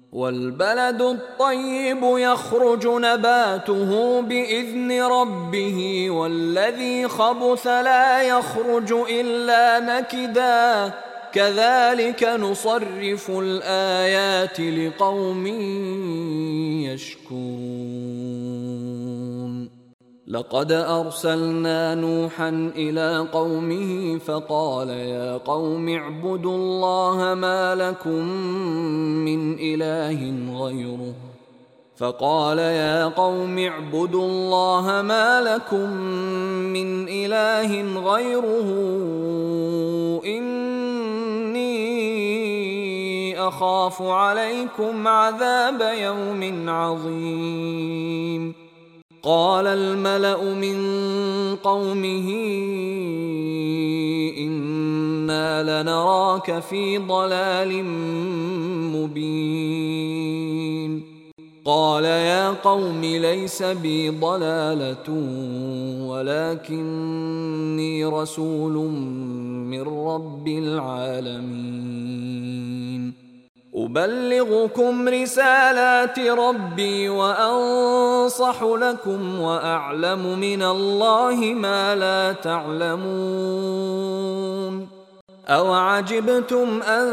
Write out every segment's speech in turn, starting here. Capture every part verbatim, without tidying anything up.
والبلد الطيب يخرج نباته بإذن ربه والذي خبث لا يخرج إلا نكدا كذلك نصرف الآيات لقوم يشكرون. لقد أرسلنا نوحا إلى قومه فقال يا قوم اعبدوا الله ما لكم من إله غيره فقال يا قوم اعبدوا الله ما لكم من إله غيره إني أخاف عليكم عذاب يوم عظيم. قال الملأ من قومه إنا لنراك في ضلال مبين. قال يا قوم ليس بي ضلالة ولكني رسول من رب العالمين أبلغكم رسالات ربي وأنصح لكم وأعلم من الله ما لا تعلمون. أوعجبتم أن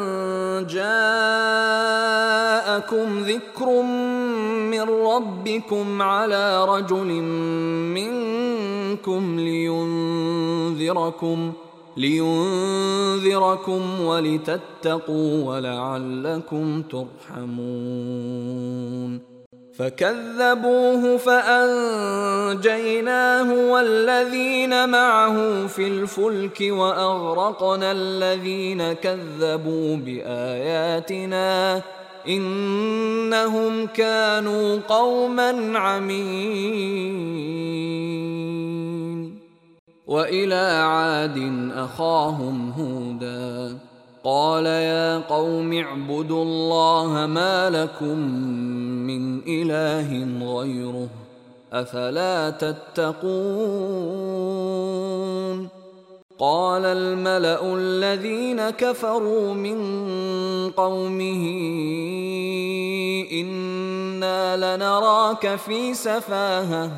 جاءكم ذكر من ربكم على رجل منكم لينذركم لينذركم ولتتقوا ولعلكم ترحمون. فكذبوه فأنجيناه والذين معه في الفلك وأغرقنا الذين كذبوا بآياتنا إنهم كانوا قوما عمين. وإلى عاد أخاهم هودا قال يا قوم اعبدوا الله ما لكم من إله غيره أفلا تتقون. قال الملأ الذين كفروا من قومه إنا لنراك في سفاهة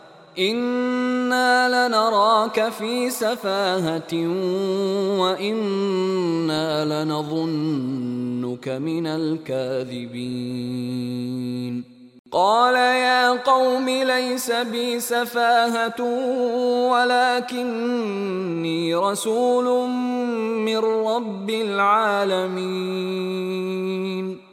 إنا لنراك في سفاهة وإنا لنظنك من الكاذبين. قال يا قوم ليس بي سفاهة ولكني رسول من رب العالمين